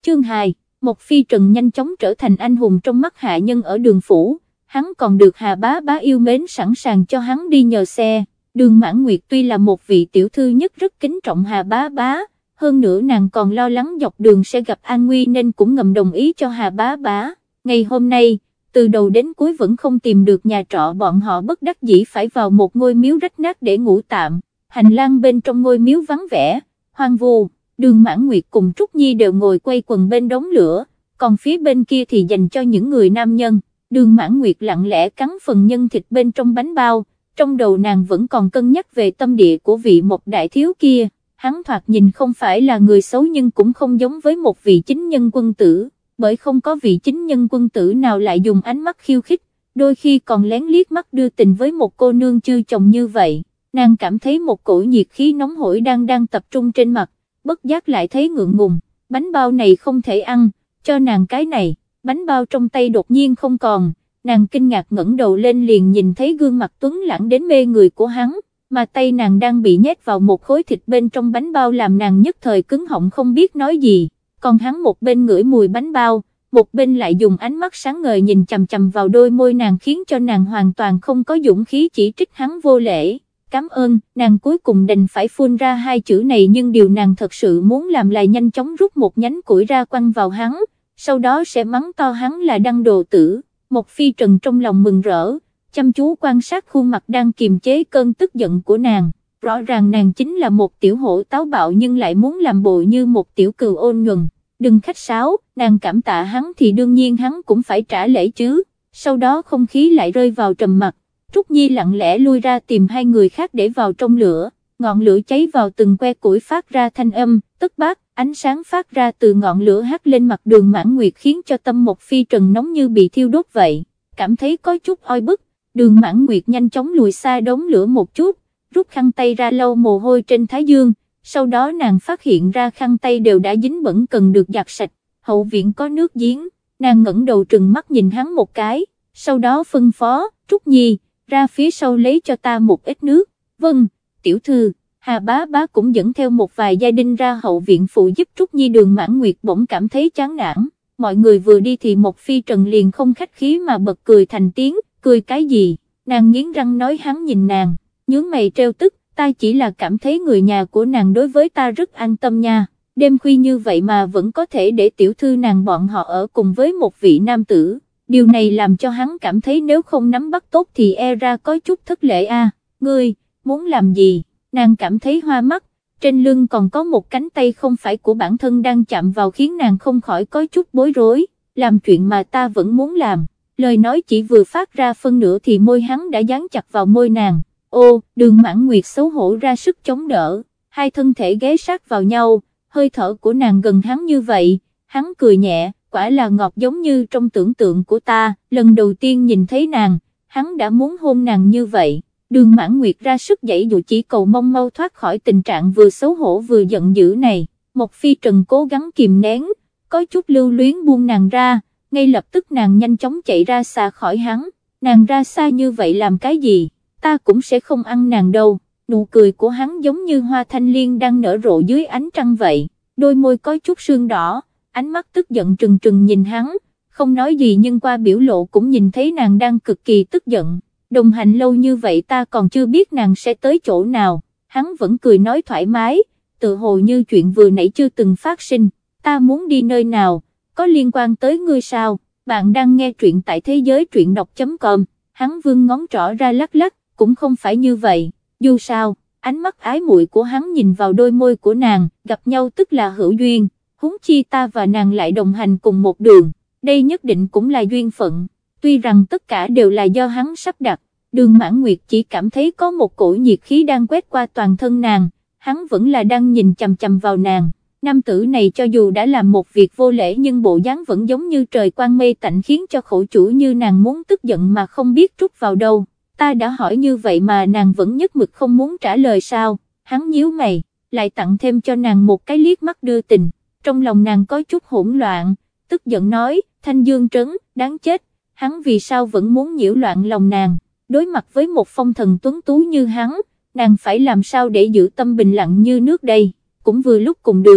Chương 2, Mộc Phi Trần nhanh chóng trở thành anh hùng trong mắt hạ nhân ở Đường phủ, hắn còn được Hà bá bá yêu mến sẵn sàng cho hắn đi nhờ xe. Đường Mãn Nguyệt tuy là một vị tiểu thư nhất rất kính trọng Hà bá bá, hơn nữa nàng còn lo lắng dọc đường sẽ gặp an nguy nên cũng ngầm đồng ý cho Hà bá bá. Ngày hôm nay, từ đầu đến cuối vẫn không tìm được nhà trọ, bọn họ bất đắc dĩ phải vào một ngôi miếu rách nát để ngủ tạm. Hành lang bên trong ngôi miếu vắng vẻ, hoang vu, Đường Mãn Nguyệt cùng Trúc Nhi đều ngồi quay quần bên đống lửa, còn phía bên kia thì dành cho những người nam nhân. Đường Mãn Nguyệt lặng lẽ cắn phần nhân thịt bên trong bánh bao, trong đầu nàng vẫn còn cân nhắc về tâm địa của vị Mộc đại thiếu kia, hắn thoạt nhìn không phải là người xấu nhưng cũng không giống với một vị chính nhân quân tử, bởi không có vị chính nhân quân tử nào lại dùng ánh mắt khiêu khích, đôi khi còn lén liếc mắt đưa tình với một cô nương chưa chồng như vậy. Nàng cảm thấy một cổ nhiệt khí nóng hổi đang tập trung trên mặt, bất giác lại thấy ngượng ngùng, bánh bao này không thể ăn, cho nàng cái này. Bánh bao trong tay đột nhiên không còn, nàng kinh ngạc ngẩng đầu lên liền nhìn thấy gương mặt tuấn lãng đến mê người của hắn, mà tay nàng đang bị nhét vào một khối thịt bên trong bánh bao làm nàng nhất thời cứng họng không biết nói gì, còn hắn một bên ngửi mùi bánh bao, một bên lại dùng ánh mắt sáng ngời nhìn chằm chằm vào đôi môi nàng khiến cho nàng hoàn toàn không có dũng khí chỉ trích hắn vô lễ. Cảm ơn, nàng cuối cùng đành phải phun ra hai chữ này, nhưng điều nàng thật sự muốn làm là nhanh chóng rút một nhánh củi ra quăng vào hắn, sau đó sẽ mắng to hắn là đăng đồ tử. Mộc Phi Trần trong lòng mừng rỡ, chăm chú quan sát khuôn mặt đang kiềm chế cơn tức giận của nàng, rõ ràng nàng chính là một tiểu hổ táo bạo nhưng lại muốn làm bộ như một tiểu cừu ôn nhuần. Đừng khách sáo, nàng cảm tạ hắn thì đương nhiên hắn cũng phải trả lễ chứ. Sau đó không khí lại rơi vào trầm mặc, Trúc Nhi lặng lẽ lui ra tìm hai người khác để vào trong lửa, ngọn lửa cháy vào từng que củi phát ra thanh âm, tức bát, ánh sáng phát ra từ ngọn lửa hắt lên mặt Đường Mãn Nguyệt khiến cho tâm Mộc Phi Trần nóng như bị thiêu đốt vậy, cảm thấy có chút oi bức, Đường Mãn Nguyệt nhanh chóng lùi xa đống lửa một chút, rút khăn tay ra lau mồ hôi trên thái dương, sau đó nàng phát hiện ra khăn tay đều đã dính bẩn cần được giặt sạch, hậu viện có nước giếng, nàng ngẩng đầu trừng mắt nhìn hắn một cái, sau đó phân phó, Trúc Nhi, ra phía sau lấy cho ta một ít nước. Vâng, tiểu thư. Hà bá bá cũng dẫn theo một vài gia đình ra hậu viện phụ giúp Trúc Nhi. Đường Mãn Nguyệt bỗng cảm thấy chán nản, mọi người vừa đi thì Mộc Phi Trần liền không khách khí mà bật cười thành tiếng, cười cái gì, nàng nghiến răng nói hắn nhìn nàng, nhướng mày trêu tức, ta chỉ là cảm thấy người nhà của nàng đối với ta rất an tâm nha, đêm khuya như vậy mà vẫn có thể để tiểu thư nàng bọn họ ở cùng với một vị nam tử, điều này làm cho hắn cảm thấy nếu không nắm bắt tốt thì e ra có chút thất lễ a. Ngươi, muốn làm gì? Nàng cảm thấy hoa mắt, trên lưng còn có một cánh tay không phải của bản thân đang chạm vào khiến nàng không khỏi có chút bối rối, làm chuyện mà ta vẫn muốn làm. Lời nói chỉ vừa phát ra phân nửa thì môi hắn đã dán chặt vào môi nàng. Ô, Đường Mãn Nguyệt xấu hổ ra sức chống đỡ, hai thân thể ghé sát vào nhau, hơi thở của nàng gần hắn như vậy, hắn cười nhẹ, quả là ngọt giống như trong tưởng tượng của ta, lần đầu tiên nhìn thấy nàng, hắn đã muốn hôn nàng như vậy. Đường Mãn Nguyệt ra sức giãy dụ chỉ cầu mong mau thoát khỏi tình trạng vừa xấu hổ vừa giận dữ này. Mộc Phi Trần cố gắng kìm nén, có chút lưu luyến buông nàng ra, ngay lập tức nàng nhanh chóng chạy ra xa khỏi hắn. Nàng ra xa như vậy làm cái gì? Ta cũng sẽ không ăn nàng đâu. Nụ cười của hắn giống như hoa thanh liên đang nở rộ dưới ánh trăng vậy, đôi môi có chút sương đỏ, ánh mắt tức giận trừng trừng nhìn hắn, không nói gì nhưng qua biểu lộ cũng nhìn thấy nàng đang cực kỳ tức giận. Đồng hành lâu như vậy ta còn chưa biết nàng sẽ tới chỗ nào, hắn vẫn cười nói thoải mái, tự hồ như chuyện vừa nãy chưa từng phát sinh. Ta muốn đi nơi nào, có liên quan tới ngươi sao? Bạn đang nghe truyện tại thế giới truyện đọc.com, hắn vươn ngón trỏ ra lắc lắc, cũng không phải như vậy, dù sao, ánh mắt ái muội của hắn nhìn vào đôi môi của nàng, gặp nhau tức là hữu duyên, huống chi ta và nàng lại đồng hành cùng một đường, đây nhất định cũng là duyên phận. Tuy rằng tất cả đều là do hắn sắp đặt, Đường Mãn Nguyệt chỉ cảm thấy có một cổ nhiệt khí đang quét qua toàn thân nàng, hắn vẫn là đang nhìn chằm chằm vào nàng. Nam tử này cho dù đã làm một việc vô lễ nhưng bộ dáng vẫn giống như trời quang mây tạnh khiến cho khổ chủ như nàng muốn tức giận mà không biết trút vào đâu. Ta đã hỏi như vậy mà nàng vẫn nhất mực không muốn trả lời sao? Hắn nhíu mày, lại tặng thêm cho nàng một cái liếc mắt đưa tình, trong lòng nàng có chút hỗn loạn, tức giận nói, Thanh Dương Trấn, đáng chết, hắn vì sao vẫn muốn nhiễu loạn lòng nàng? Đối mặt với một phong thần tuấn tú như hắn, nàng phải làm sao để giữ tâm bình lặng như nước đây? Cũng vừa lúc cùng đường,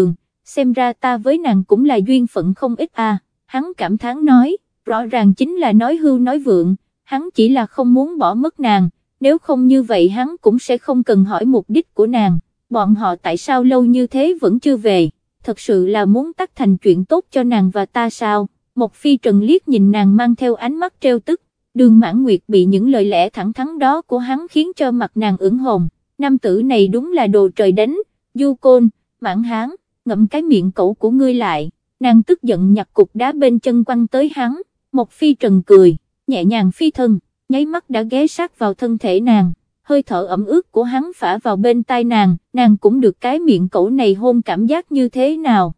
xem ra ta với nàng cũng là duyên phận không ít à, hắn cảm thán nói, rõ ràng chính là nói hưu nói vượng, hắn chỉ là không muốn bỏ mất nàng, nếu không như vậy hắn cũng sẽ không cần hỏi mục đích của nàng, bọn họ tại sao lâu như thế vẫn chưa về, thật sự là muốn tắc thành chuyện tốt cho nàng và ta sao? Mộc Phi Trần liếc nhìn nàng mang theo ánh mắt trêu tức, Đường Mãn Nguyệt bị những lời lẽ thẳng thắn đó của hắn khiến cho mặt nàng ửng hồng, nam tử này đúng là đồ trời đánh, du côn, Mãn Hán, ngậm cái miệng cẩu của ngươi lại, nàng tức giận nhặt cục đá bên chân quăng tới hắn, Mộc Phi Trần cười, nhẹ nhàng phi thân, nháy mắt đã ghé sát vào thân thể nàng, hơi thở ẩm ướt của hắn phả vào bên tai nàng cũng được cái miệng cẩu này hôn, cảm giác như thế nào,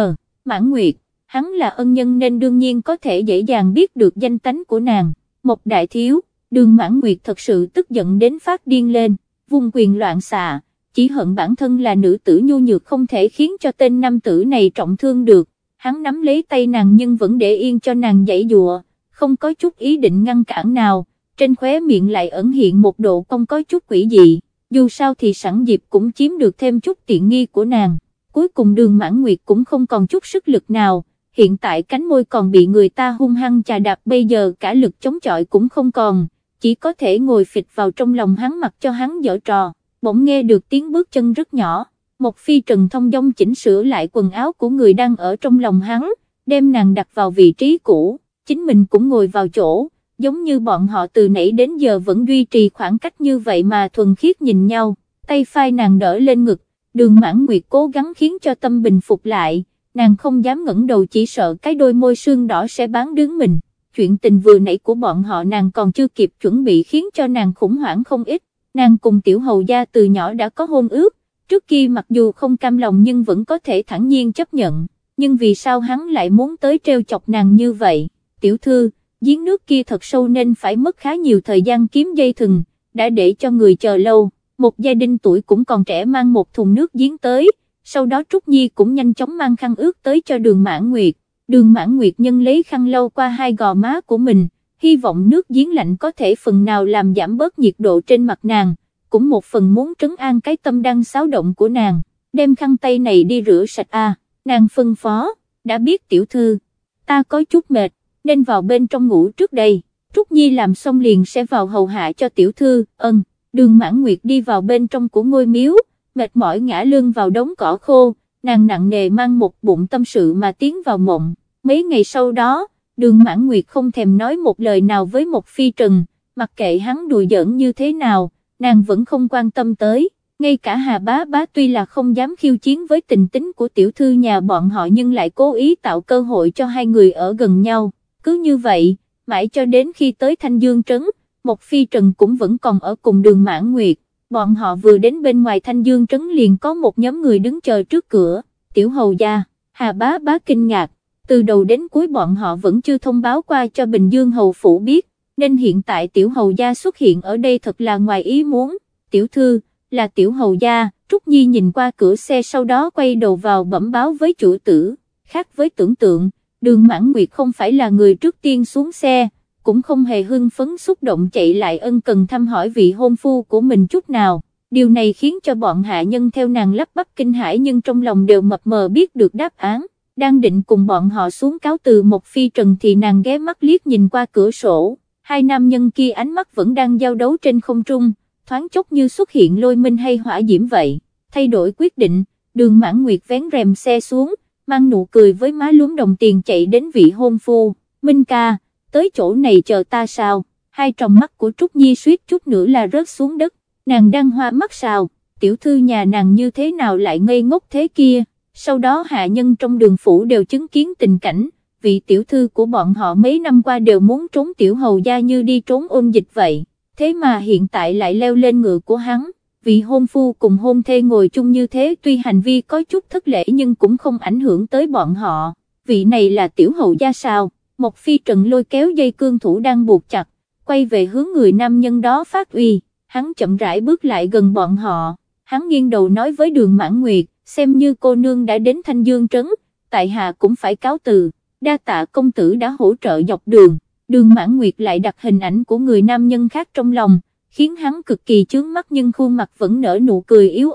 Mãn Nguyệt, hắn là ân nhân nên đương nhiên có thể dễ dàng biết được danh tánh của nàng, Mộc đại thiếu, Đường Mãn Nguyệt thật sự tức giận đến phát điên lên, vung quyền loạn xạ, chỉ hận bản thân là nữ tử nhu nhược không thể khiến cho tên nam tử này trọng thương được, hắn nắm lấy tay nàng nhưng vẫn để yên cho nàng giãy giụa, không có chút ý định ngăn cản nào, trên khóe miệng lại ẩn hiện một độ cong có chút quỷ dị, dù sao thì sẵn dịp cũng chiếm được thêm chút tiện nghi của nàng, cuối cùng Đường Mãn Nguyệt cũng không còn chút sức lực nào, hiện tại cánh môi còn bị người ta hung hăng chà đạp, bây giờ cả lực chống chọi cũng không còn, chỉ có thể ngồi phịch vào trong lòng hắn mặc cho hắn giở trò, bỗng nghe được tiếng bước chân rất nhỏ, Mộc Phi Trần thông dong chỉnh sửa lại quần áo của người đang ở trong lòng hắn, đem nàng đặt vào vị trí cũ, chính mình cũng ngồi vào chỗ, giống như bọn họ từ nãy đến giờ vẫn duy trì khoảng cách như vậy mà thuần khiết nhìn nhau, tay phai nàng đỡ lên ngực, Đường Mãn Nguyệt cố gắng khiến cho tâm bình phục lại, nàng không dám ngẩng đầu chỉ sợ cái đôi môi sương đỏ sẽ bán đứng mình, chuyện tình vừa nãy của bọn họ nàng còn chưa kịp chuẩn bị khiến cho nàng khủng hoảng không ít, nàng cùng Tiểu Hầu gia từ nhỏ đã có hôn ước, trước kia mặc dù không cam lòng nhưng vẫn có thể thản nhiên chấp nhận, nhưng vì sao hắn lại muốn tới trêu chọc nàng như vậy, tiểu thư, giếng nước kia thật sâu nên phải mất khá nhiều thời gian kiếm dây thừng, đã để cho người chờ lâu, một gia đình tuổi cũng còn trẻ mang một thùng nước giếng tới, sau đó Trúc Nhi cũng nhanh chóng mang khăn ướt tới cho Đường Mãn Nguyệt, Đường Mãn Nguyệt nhân lấy khăn lau qua hai gò má của mình, hy vọng nước giếng lạnh có thể phần nào làm giảm bớt nhiệt độ trên mặt nàng, cũng một phần muốn trấn an cái tâm đang xáo động của nàng, đem khăn tay này đi rửa sạch nàng phân phó, đã biết tiểu thư, ta có chút mệt, nên vào bên trong ngủ trước đây, Trúc Nhi làm xong liền sẽ vào hầu hạ cho tiểu thư, Đường Mãn Nguyệt đi vào bên trong của ngôi miếu, mệt mỏi ngã lưng vào đống cỏ khô, nàng nặng nề mang một bụng tâm sự mà tiến vào mộng, mấy ngày sau đó, Đường Mãn Nguyệt không thèm nói một lời nào với Mộc Phi Trần, mặc kệ hắn đùa giỡn như thế nào, nàng vẫn không quan tâm tới, ngay cả Hà Bá Bá tuy là không dám khiêu chiến với tình tính của tiểu thư nhà bọn họ nhưng lại cố ý tạo cơ hội cho hai người ở gần nhau, cứ như vậy, mãi cho đến khi tới Thanh Dương Trấn, Mộc Phi Trần cũng vẫn còn ở cùng Đường Mãn Nguyệt, bọn họ vừa đến bên ngoài Thanh Dương Trấn liền có một nhóm người đứng chờ trước cửa, Tiểu Hầu gia, Hà Bá Bá kinh ngạc, từ đầu đến cuối bọn họ vẫn chưa thông báo qua cho Bình Dương Hầu Phủ biết, nên hiện tại Tiểu Hầu gia xuất hiện ở đây thật là ngoài ý muốn, tiểu thư, là Tiểu Hầu gia, Trúc Nhi nhìn qua cửa xe sau đó quay đầu vào bẩm báo với chủ tử, khác với tưởng tượng, Đường Mãn Nguyệt không phải là người trước tiên xuống xe, cũng không hề hưng phấn xúc động chạy lại ân cần thăm hỏi vị hôn phu của mình chút nào, điều này khiến cho bọn hạ nhân theo nàng lắp bắp kinh hãi nhưng trong lòng đều mập mờ biết được đáp án, đang định cùng bọn họ xuống cáo từ Mộc Phi Trần thì nàng ghé mắt liếc nhìn qua cửa sổ, hai nam nhân kia ánh mắt vẫn đang giao đấu trên không trung, thoáng chốc như xuất hiện lôi minh hay hỏa diễm vậy, thay đổi quyết định, Đường Mãn Nguyệt vén rèm xe xuống, mang nụ cười với má lúm đồng tiền chạy đến vị hôn phu, Minh ca, tới chỗ này chờ ta sao, hai tròng mắt của Trúc Nhi suýt chút nữa là rớt xuống đất, nàng đang hoa mắt sao, tiểu thư nhà nàng như thế nào lại ngây ngốc thế kia, sau đó hạ nhân trong Đường phủ đều chứng kiến tình cảnh, vị tiểu thư của bọn họ mấy năm qua đều muốn trốn Tiểu Hầu gia như đi trốn ôn dịch vậy, thế mà hiện tại lại leo lên ngựa của hắn, vị hôn phu cùng hôn thê ngồi chung như thế tuy hành vi có chút thất lễ nhưng cũng không ảnh hưởng tới bọn họ, vị này là Tiểu Hầu gia sao? Mộc Phi Trần lôi kéo dây cương thủ đang buộc chặt, quay về hướng người nam nhân đó phát uy, hắn chậm rãi bước lại gần bọn họ, hắn nghiêng đầu nói với Đường Mãn Nguyệt, xem như cô nương đã đến Thanh Dương Trấn, tại hạ cũng phải cáo từ, đa tạ công tử đã hỗ trợ dọc đường, Đường Mãn Nguyệt lại đặt hình ảnh của người nam nhân khác trong lòng, khiến hắn cực kỳ chướng mắt nhưng khuôn mặt vẫn nở nụ cười yếu ớt,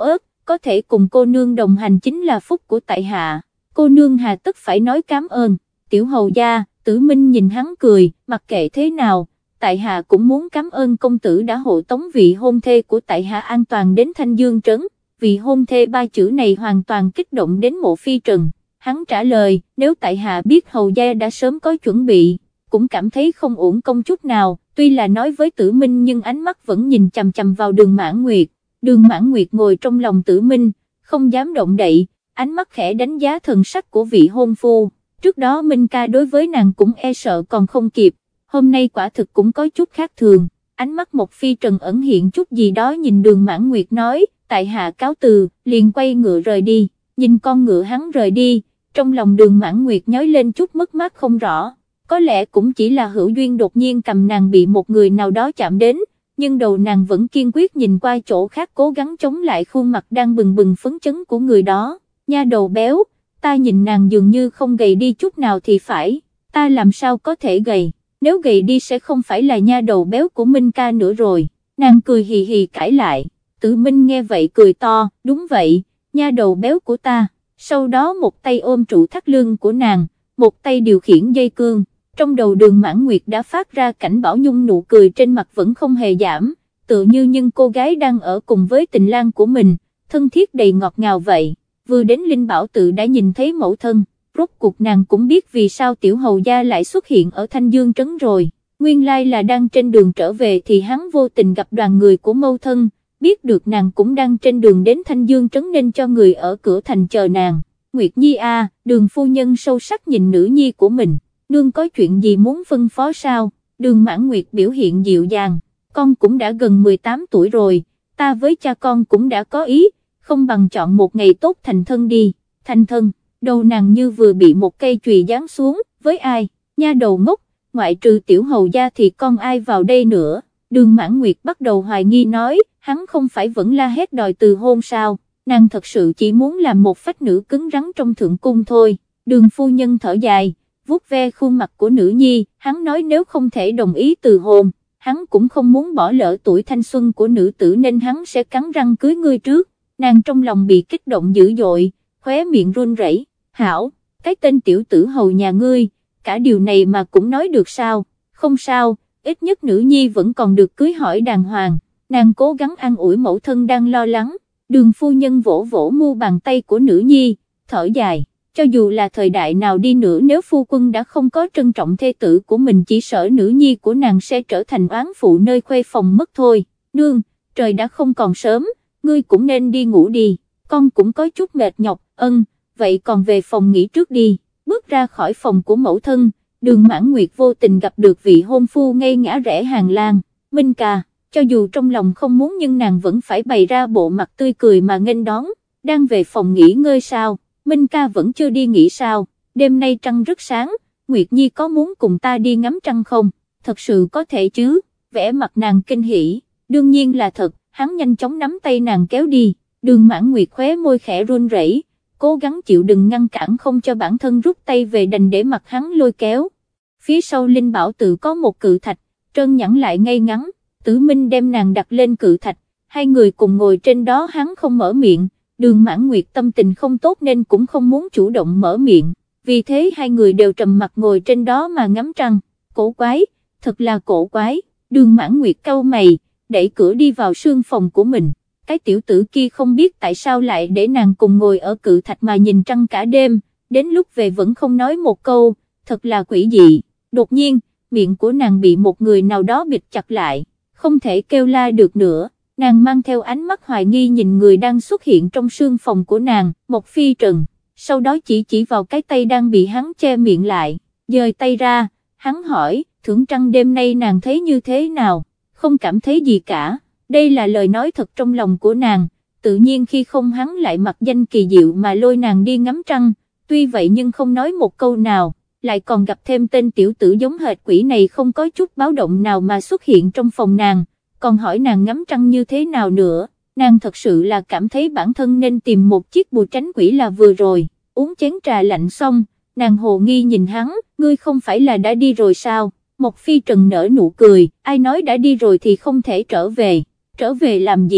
có thể cùng cô nương đồng hành chính là phúc của tại hạ, cô nương hà tất phải nói cảm ơn. Tiểu hầu gia, Tử Minh nhìn hắn cười, mặc kệ thế nào, tại hạ cũng muốn cảm ơn công tử đã hộ tống vị hôn thê của tại hạ an toàn đến Thanh Dương Trấn. Vị hôn thê ba chữ này hoàn toàn kích động đến Mộ Phi Trần, hắn trả lời, nếu tại hạ biết hầu gia đã sớm có chuẩn bị, cũng cảm thấy không uổng công chút nào, tuy là nói với Tử Minh nhưng ánh mắt vẫn nhìn chằm chằm vào Đường Mãn Nguyệt. Đường Mãn Nguyệt ngồi trong lòng Tử Minh, không dám động đậy, ánh mắt khẽ đánh giá thần sắc của vị hôn phu, trước đó Minh ca đối với nàng cũng e sợ còn không kịp, hôm nay quả thực cũng có chút khác thường, ánh mắt Mộc Phi Trần ẩn hiện chút gì đó nhìn Đường Mãn Nguyệt nói, tại hạ cáo từ, liền quay ngựa rời đi, nhìn con ngựa hắn rời đi, trong lòng Đường Mãn Nguyệt nhói lên chút mất mát không rõ, có lẽ cũng chỉ là hữu duyên đột nhiên cầm nàng bị một người nào đó chạm đến, nhưng đầu nàng vẫn kiên quyết nhìn qua chỗ khác cố gắng chống lại khuôn mặt đang bừng bừng phấn chấn của người đó, nha đầu béo, ta nhìn nàng dường như không gầy đi chút nào thì phải, ta làm sao có thể gầy, nếu gầy đi sẽ không phải là nha đầu béo của Minh ca nữa rồi, nàng cười hì hì cãi lại, Tử Minh nghe vậy cười to, đúng vậy, nha đầu béo của ta, sau đó một tay ôm trụ thắt lưng của nàng, một tay điều khiển dây cương. Trong đầu Đường Mãn Nguyệt đã phát ra cảnh Bảo Nhung nụ cười trên mặt vẫn không hề giảm, tựa như nhưng cô gái đang ở cùng với tình lang của mình, thân thiết đầy ngọt ngào vậy. Vừa đến Linh Bảo Tự đã nhìn thấy mẫu thân, rốt cuộc nàng cũng biết vì sao tiểu hầu gia lại xuất hiện ở Thanh Dương Trấn rồi, nguyên lai là đang trên đường trở về thì hắn vô tình gặp đoàn người của mẫu thân, biết được nàng cũng đang trên đường đến Thanh Dương Trấn nên cho người ở cửa thành chờ nàng. Nguyệt Nhi à, Đường phu nhân sâu sắc nhìn nữ nhi của mình. Nương có chuyện gì muốn phân phó sao? Đường Mãn Nguyệt biểu hiện dịu dàng, con cũng đã gần 18 tuổi rồi, ta với cha con cũng đã có ý, không bằng chọn một ngày tốt thành thân đi. Thành thân, đầu nàng như vừa bị một cây chùy giáng xuống, với ai? Nha đầu ngốc, ngoại trừ tiểu hầu gia thì con ai vào đây nữa? Đường Mãn Nguyệt bắt đầu hoài nghi nói, hắn không phải vẫn la hét đòi từ hôn sao? Nàng thật sự chỉ muốn làm một phách nữ cứng rắn trong thượng cung thôi. Đường phu nhân thở dài, vuốt ve khuôn mặt của nữ nhi, hắn nói nếu không thể đồng ý từ hôn, hắn cũng không muốn bỏ lỡ tuổi thanh xuân của nữ tử nên hắn sẽ cắn răng cưới ngươi trước. Nàng trong lòng bị kích động dữ dội, khóe miệng run rẩy. Hảo, cái tên tiểu tử hầu nhà ngươi, cả điều này mà cũng nói được sao? Không sao, ít nhất nữ nhi vẫn còn được cưới hỏi đàng hoàng. Nàng cố gắng an ủi mẫu thân đang lo lắng. Đường phu nhân vỗ vỗ mu bàn tay của nữ nhi, thở dài. Cho dù là thời đại nào đi nữa nếu phu quân đã không có trân trọng thê tử của mình chỉ sợ nữ nhi của nàng sẽ trở thành oán phụ nơi khuê phòng mất thôi. Nương, trời đã không còn sớm, ngươi cũng nên đi ngủ đi, con cũng có chút mệt nhọc, vậy còn về phòng nghỉ trước đi. Bước ra khỏi phòng của mẫu thân, Đường Mãn Nguyệt vô tình gặp được vị hôn phu ngây ngã rẽ hàng lang, Minh ca, cho dù trong lòng không muốn nhưng nàng vẫn phải bày ra bộ mặt tươi cười mà nghênh đón, đang về phòng nghỉ ngơi sao? Minh ca vẫn chưa đi nghỉ sao? Đêm nay trăng rất sáng, Nguyệt Nhi có muốn cùng ta đi ngắm trăng không? Thật sự có thể chứ? Vẻ mặt nàng kinh hỉ, đương nhiên là thật, hắn nhanh chóng nắm tay nàng kéo đi. Đường Mãn Nguyệt khóe môi khẽ run rẩy, cố gắng chịu đựng ngăn cản không cho bản thân rút tay về đành để mặt hắn lôi kéo. Phía sau Linh Bảo Tự có một cự thạch, trơn nhẵn lại ngay ngắn, Tử Minh đem nàng đặt lên cự thạch, hai người cùng ngồi trên đó, hắn không mở miệng. Đường Mãn Nguyệt tâm tình không tốt nên cũng không muốn chủ động mở miệng, vì thế hai người đều trầm mặt ngồi trên đó mà ngắm trăng. Cổ quái, thật là cổ quái. Đường Mãn Nguyệt cau mày, đẩy cửa đi vào sương phòng của mình. Cái tiểu tử kia không biết tại sao lại để nàng cùng ngồi ở cự thạch mà nhìn trăng cả đêm, đến lúc về vẫn không nói một câu, thật là quỷ dị. Đột nhiên, miệng của nàng bị một người nào đó bịt chặt lại, không thể kêu la được nữa. Nàng mang theo ánh mắt hoài nghi nhìn người đang xuất hiện trong sương phòng của nàng, Mộc Phi Trần, sau đó chỉ vào cái tay đang bị hắn che miệng lại, dời tay ra, hắn hỏi, thưởng trăng đêm nay nàng thấy như thế nào? Không cảm thấy gì cả, đây là lời nói thật trong lòng của nàng, tự nhiên khi không hắn lại mặc danh kỳ diệu mà lôi nàng đi ngắm trăng, tuy vậy nhưng không nói một câu nào, lại còn gặp thêm tên tiểu tử giống hệt quỷ này không có chút báo động nào mà xuất hiện trong phòng nàng. Còn hỏi nàng ngắm trăng như thế nào nữa, nàng thật sự là cảm thấy bản thân nên tìm một chiếc bùa tránh quỷ là vừa rồi. Uống chén trà lạnh xong, nàng hồ nghi nhìn hắn, ngươi không phải là đã đi rồi sao? Mộc Phi Trần nở nụ cười, ai nói đã đi rồi thì không thể trở về làm gì?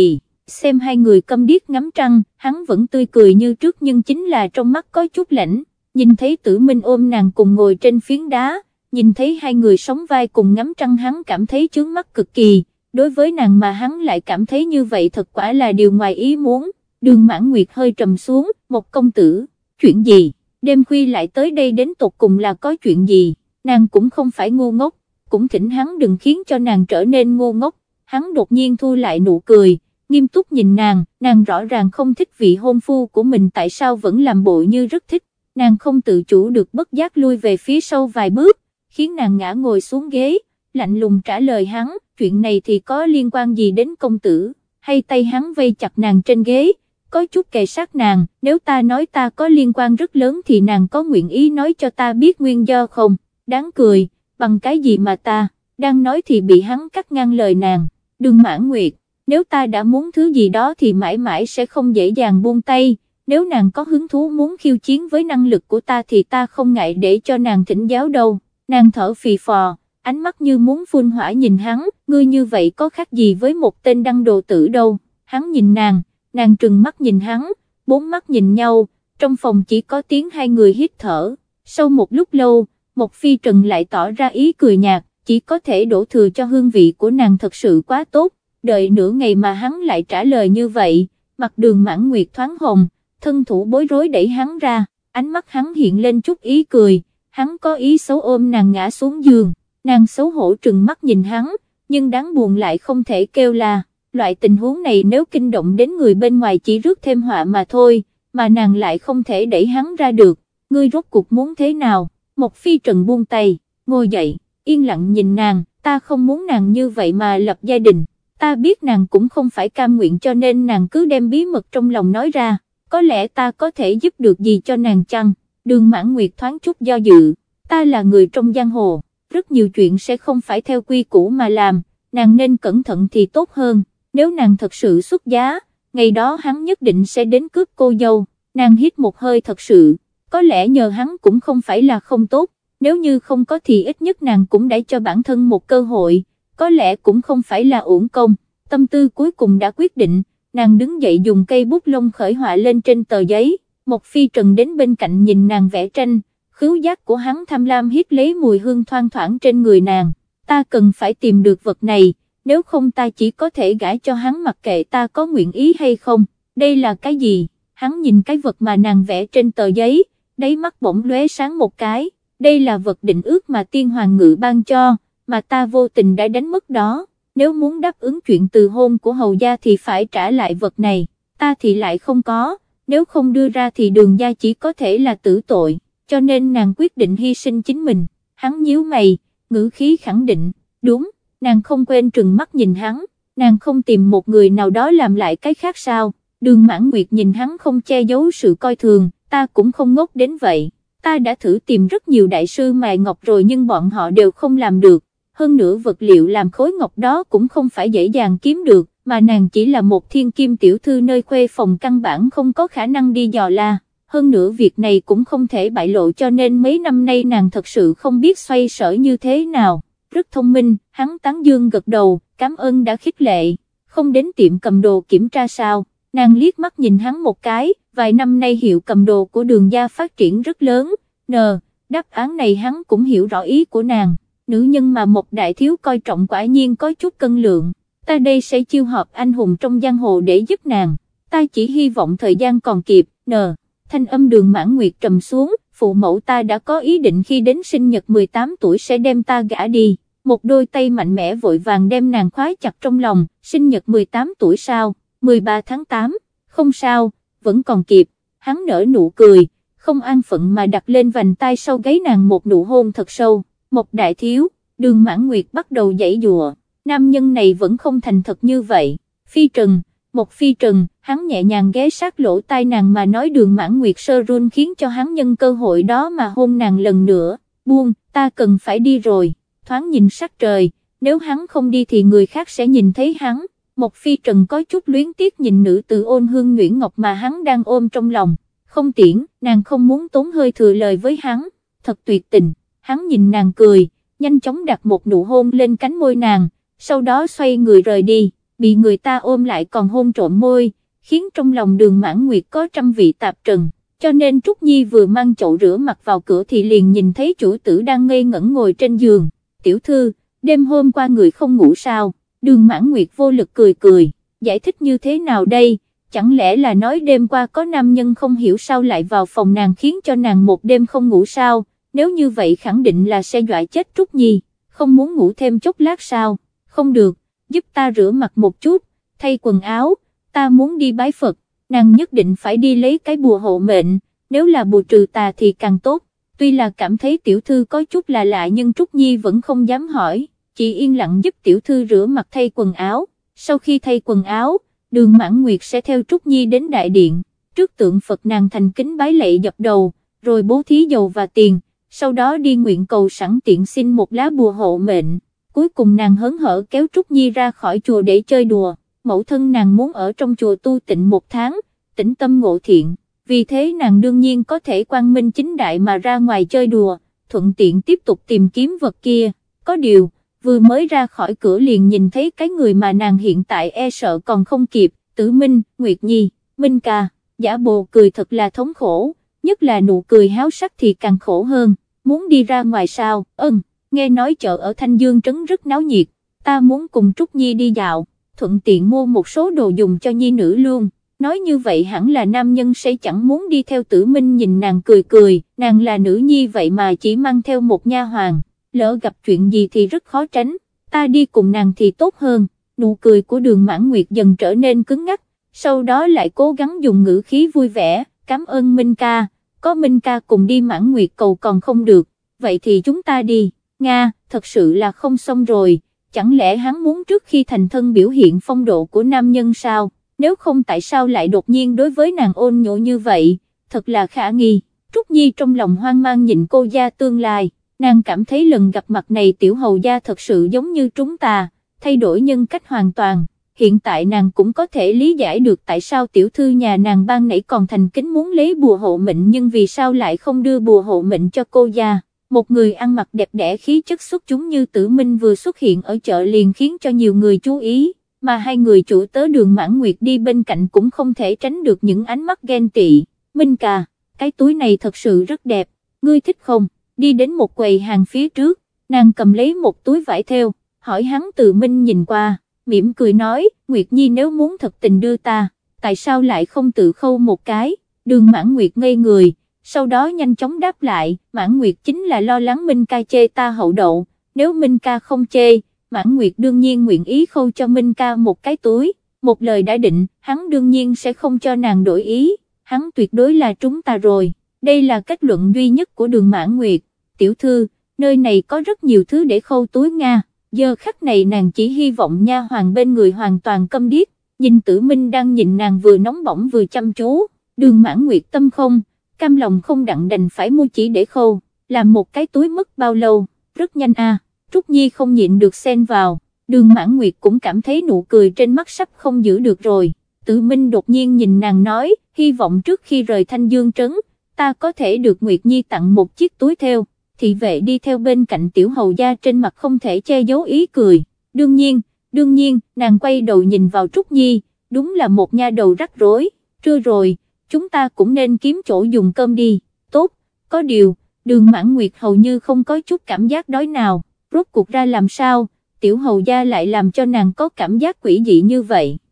Xem hai người câm điếc ngắm trăng, hắn vẫn tươi cười như trước nhưng chính là trong mắt có chút lạnh. Nhìn thấy Tử Minh ôm nàng cùng ngồi trên phiến đá, nhìn thấy hai người sóng vai cùng ngắm trăng hắn cảm thấy chướng mắt cực kỳ, đối với nàng mà hắn lại cảm thấy như vậy thật quả là điều ngoài ý muốn. Đường Mãn Nguyệt hơi trầm xuống, một công tử, chuyện gì, đêm khuya lại tới đây đến tột cùng là có chuyện gì, nàng cũng không phải ngu ngốc, cũng thỉnh hắn đừng khiến cho nàng trở nên ngu ngốc. Hắn đột nhiên thu lại nụ cười, nghiêm túc nhìn nàng rõ ràng không thích vị hôn phu của mình tại sao vẫn làm bộ như rất thích, nàng không tự chủ được bất giác lui về phía sau vài bước, khiến nàng ngã ngồi xuống ghế, lạnh lùng trả lời hắn, chuyện này thì có liên quan gì đến công tử, hay tay hắn vây chặt nàng trên ghế, có chút kề sát nàng, nếu ta nói ta có liên quan rất lớn thì nàng có nguyện ý nói cho ta biết nguyên do không, đáng cười, bằng cái gì mà ta, đang nói thì bị hắn cắt ngang lời nàng, Đường Mãn Nguyệt, nếu ta đã muốn thứ gì đó thì mãi mãi sẽ không dễ dàng buông tay, nếu nàng có hứng thú muốn khiêu chiến với năng lực của ta thì ta không ngại để cho nàng thỉnh giáo đâu. Nàng thở phì phò, ánh mắt như muốn phun hỏa nhìn hắn, ngươi như vậy có khác gì với một tên đăng đồ tử đâu. Hắn nhìn nàng trừng mắt nhìn hắn, bốn mắt nhìn nhau, trong phòng chỉ có tiếng hai người hít thở. Sau một lúc lâu, Mộc Phi Trần lại tỏ ra ý cười nhạt, chỉ có thể đổ thừa cho hương vị của nàng thật sự quá tốt. Đợi nửa ngày mà hắn lại trả lời như vậy, mặt Đường Mãn Nguyệt thoáng hồng, thân thủ bối rối đẩy hắn ra, ánh mắt hắn hiện lên chút ý cười, hắn có ý xấu ôm nàng ngã xuống giường, nàng xấu hổ trừng mắt nhìn hắn, nhưng đáng buồn lại không thể kêu la, loại tình huống này nếu kinh động đến người bên ngoài chỉ rước thêm họa mà thôi, mà nàng lại không thể đẩy hắn ra được, ngươi rốt cuộc muốn thế nào, Mộc Phi Trần buông tay, ngồi dậy, yên lặng nhìn nàng, ta không muốn nàng như vậy mà lập gia đình. Ta biết nàng cũng không phải cam nguyện cho nên nàng cứ đem bí mật trong lòng nói ra, có lẽ ta có thể giúp được gì cho nàng chăng? Đường Mãn Nguyệt thoáng chút do dự, ta là người trong giang hồ, rất nhiều chuyện sẽ không phải theo quy củ mà làm, nàng nên cẩn thận thì tốt hơn, nếu nàng thật sự xuất giá, ngày đó hắn nhất định sẽ đến cướp cô dâu, nàng hít một hơi thật sự, có lẽ nhờ hắn cũng không phải là không tốt, nếu như không có thì ít nhất nàng cũng đã cho bản thân một cơ hội. Có lẽ cũng không phải là uổng công, tâm tư cuối cùng đã quyết định, nàng đứng dậy dùng cây bút lông khởi họa lên trên tờ giấy, Mộc Phi Trần đến bên cạnh nhìn nàng vẽ tranh, khứu giác của hắn tham lam hít lấy mùi hương thoang thoảng trên người nàng, ta cần phải tìm được vật này, nếu không ta chỉ có thể gả cho hắn mặc kệ ta có nguyện ý hay không, đây là cái gì, hắn nhìn cái vật mà nàng vẽ trên tờ giấy, đáy mắt bỗng lóe sáng một cái, đây là vật định ước mà tiên hoàng ngự ban cho, mà ta vô tình đã đánh mất đó, nếu muốn đáp ứng chuyện từ hôn của hầu gia thì phải trả lại vật này, ta thì lại không có, nếu không đưa ra thì Đường gia chỉ có thể là tử tội, cho nên nàng quyết định hy sinh chính mình, hắn nhíu mày, ngữ khí khẳng định, đúng, nàng không quên trừng mắt nhìn hắn, nàng không tìm một người nào đó làm lại cái khác sao, Đường Mãn Nguyệt nhìn hắn không che giấu sự coi thường, ta cũng không ngốc đến vậy, ta đã thử tìm rất nhiều đại sư mài ngọc rồi nhưng bọn họ đều không làm được. Hơn nữa vật liệu làm khối ngọc đó cũng không phải dễ dàng kiếm được, mà nàng chỉ là một thiên kim tiểu thư nơi khuê phòng căn bản không có khả năng đi dò la, hơn nữa việc này cũng không thể bại lộ cho nên mấy năm nay nàng thật sự không biết xoay sở như thế nào, rất thông minh, hắn tán dương gật đầu, cảm ơn đã khích lệ, không đến tiệm cầm đồ kiểm tra sao, nàng liếc mắt nhìn hắn một cái, vài năm nay hiệu cầm đồ của Đường gia phát triển rất lớn, đáp án này hắn cũng hiểu rõ ý của nàng. Nữ nhân mà một đại thiếu coi trọng quả nhiên có chút cân lượng, ta đây sẽ chiêu họp anh hùng trong giang hồ để giúp nàng, ta chỉ hy vọng thời gian còn kịp, thanh âm Đường Mãn Nguyệt trầm xuống, phụ mẫu ta đã có ý định khi đến sinh nhật 18 tuổi sẽ đem ta gả đi, một đôi tay mạnh mẽ vội vàng đem nàng khóa chặt trong lòng, sinh nhật 18 tuổi sao, 13 tháng 8, không sao, vẫn còn kịp, hắn nở nụ cười, không an phận mà đặt lên vành tai sau gáy nàng một nụ hôn thật sâu. Một đại thiếu, Đường Mãn Nguyệt bắt đầu giãy giụa, nam nhân này vẫn không thành thật như vậy, Phi Trần, Một Phi Trần, hắn nhẹ nhàng ghé sát lỗ tai nàng mà nói. Đường Mãn Nguyệt sơ run khiến cho hắn nhân cơ hội đó mà hôn nàng lần nữa, buông, ta cần phải đi rồi, thoáng nhìn sắc trời, nếu hắn không đi thì người khác sẽ nhìn thấy hắn. Một Phi Trần có chút luyến tiếc nhìn nữ tử ôn hương nhuyễn ngọc mà hắn đang ôm trong lòng, không tiễn, nàng không muốn tốn hơi thừa lời với hắn, thật tuyệt tình. Hắn nhìn nàng cười, nhanh chóng đặt một nụ hôn lên cánh môi nàng, sau đó xoay người rời đi, bị người ta ôm lại còn hôn trộm môi, khiến trong lòng Đường Mãn Nguyệt có trăm vị tạp trần, cho nên Trúc Nhi vừa mang chậu rửa mặt vào cửa thì liền nhìn thấy chủ tử đang ngây ngẩn ngồi trên giường. Tiểu thư, đêm hôm qua người không ngủ sao? Đường Mãn Nguyệt vô lực cười cười, giải thích như thế nào đây, chẳng lẽ là nói đêm qua có nam nhân không hiểu sao lại vào phòng nàng khiến cho nàng một đêm không ngủ sao, nếu như vậy khẳng định là sẽ dọa chết Trúc Nhi, không muốn ngủ thêm chốc lát sao? Không được, giúp ta rửa mặt một chút, thay quần áo, ta muốn đi bái Phật, nàng nhất định phải đi lấy cái bùa hộ mệnh, nếu là bùa trừ tà thì càng tốt. Tuy là cảm thấy tiểu thư có chút là lạ nhưng Trúc Nhi vẫn không dám hỏi, chỉ yên lặng giúp tiểu thư rửa mặt thay quần áo. Sau khi thay quần áo, Đường Mãn Nguyệt sẽ theo Trúc Nhi đến đại điện, trước tượng Phật nàng thành kính bái lạy dập đầu, rồi bố thí dầu và tiền, sau đó đi nguyện cầu sẵn tiện xin một lá bùa hộ mệnh. Cuối cùng nàng hớn hở kéo Trúc Nhi ra khỏi chùa để chơi đùa, mẫu thân nàng muốn ở trong chùa tu tịnh 1 tháng, tĩnh tâm ngộ thiện, vì thế nàng đương nhiên có thể quang minh chính đại mà ra ngoài chơi đùa, thuận tiện tiếp tục tìm kiếm vật kia. Có điều, vừa mới ra khỏi cửa liền nhìn thấy cái người mà nàng hiện tại e sợ còn không kịp, Tử Minh, Nguyệt Nhi, Minh ca, giả bộ cười thật là thống khổ, nhất là nụ cười háo sắc thì càng khổ hơn, muốn đi ra ngoài sao? Nghe nói chợ ở Thanh Dương Trấn rất náo nhiệt, ta muốn cùng Trúc Nhi đi dạo, thuận tiện mua một số đồ dùng cho nhi nữ luôn. Nói như vậy hẳn là nam nhân sẽ chẳng muốn đi theo. Tử Minh nhìn nàng cười cười, nàng là nữ nhi vậy mà chỉ mang theo một nha hoàn, lỡ gặp chuyện gì thì rất khó tránh, ta đi cùng nàng thì tốt hơn. Nụ cười của Đường Mãn Nguyệt dần trở nên cứng ngắc, sau đó lại cố gắng dùng ngữ khí vui vẻ, cảm ơn Minh ca, có Minh ca cùng đi Mãn Nguyệt cầu còn không được, vậy thì chúng ta đi. Nga, thật sự là không xong rồi, chẳng lẽ hắn muốn trước khi thành thân biểu hiện phong độ của nam nhân sao? Nếu không tại sao lại đột nhiên đối với nàng ôn nhộ như vậy, thật là khả nghi. Trúc Nhi trong lòng hoang mang nhìn cô gia tương lai, nàng cảm thấy lần gặp mặt này tiểu hầu gia thật sự giống như trúng tà, thay đổi nhân cách hoàn toàn. Hiện tại nàng cũng có thể lý giải được tại sao tiểu thư nhà nàng ban nãy còn thành kính muốn lấy bùa hộ mệnh nhưng vì sao lại không đưa bùa hộ mệnh cho cô gia. Một người ăn mặc đẹp đẽ khí chất xuất chúng như Tử Minh vừa xuất hiện ở chợ liền khiến cho nhiều người chú ý, mà hai người chủ tớ Đường Mãn Nguyệt đi bên cạnh cũng không thể tránh được những ánh mắt ghen tị. Minh ca, cái túi này thật sự rất đẹp, ngươi thích không? Đi đến một quầy hàng phía trước, nàng cầm lấy một túi vải thêu, hỏi hắn. Từ Minh nhìn qua, mỉm cười nói, Nguyệt Nhi nếu muốn thật tình đưa ta, tại sao lại không tự khâu một cái? Đường Mãn Nguyệt ngây người, sau đó nhanh chóng đáp lại, Mãn Nguyệt chính là lo lắng Minh ca chê ta hậu đậu, nếu Minh ca không chê, Mãn Nguyệt đương nhiên nguyện ý khâu cho Minh ca một cái túi, một lời đã định, hắn đương nhiên sẽ không cho nàng đổi ý, hắn tuyệt đối là trúng ta rồi. Đây là kết luận duy nhất của Đường Mãn Nguyệt. Tiểu thư, nơi này có rất nhiều thứ để khâu túi Nga. Giờ khắc này nàng chỉ hy vọng nha hoàn bên người hoàn toàn câm điếc, nhìn Tử Minh đang nhìn nàng vừa nóng bỏng vừa chăm chú. Đường Mãn Nguyệt tâm không cam lòng không đặng đành phải mua chỉ để khâu, làm một cái túi mất bao lâu? Rất nhanh à. Trúc Nhi không nhịn được xen vào, Đường Mãn Nguyệt cũng cảm thấy nụ cười trên mắt sắp không giữ được rồi. Tử Minh đột nhiên nhìn nàng nói, hy vọng trước khi rời Thanh Dương Trấn, ta có thể được Nguyệt Nhi tặng một chiếc túi thêu. Thị vệ đi theo bên cạnh tiểu hầu gia trên mặt không thể che giấu ý cười. Đương nhiên, nàng quay đầu nhìn vào Trúc Nhi, đúng là một nha đầu rắc rối. Trưa rồi, chúng ta cũng nên kiếm chỗ dùng cơm đi. Tốt, có điều, Đường Mãn Nguyệt hầu như không có chút cảm giác đói nào. Rốt cuộc ra làm sao, tiểu hầu gia lại làm cho nàng có cảm giác quỷ dị như vậy.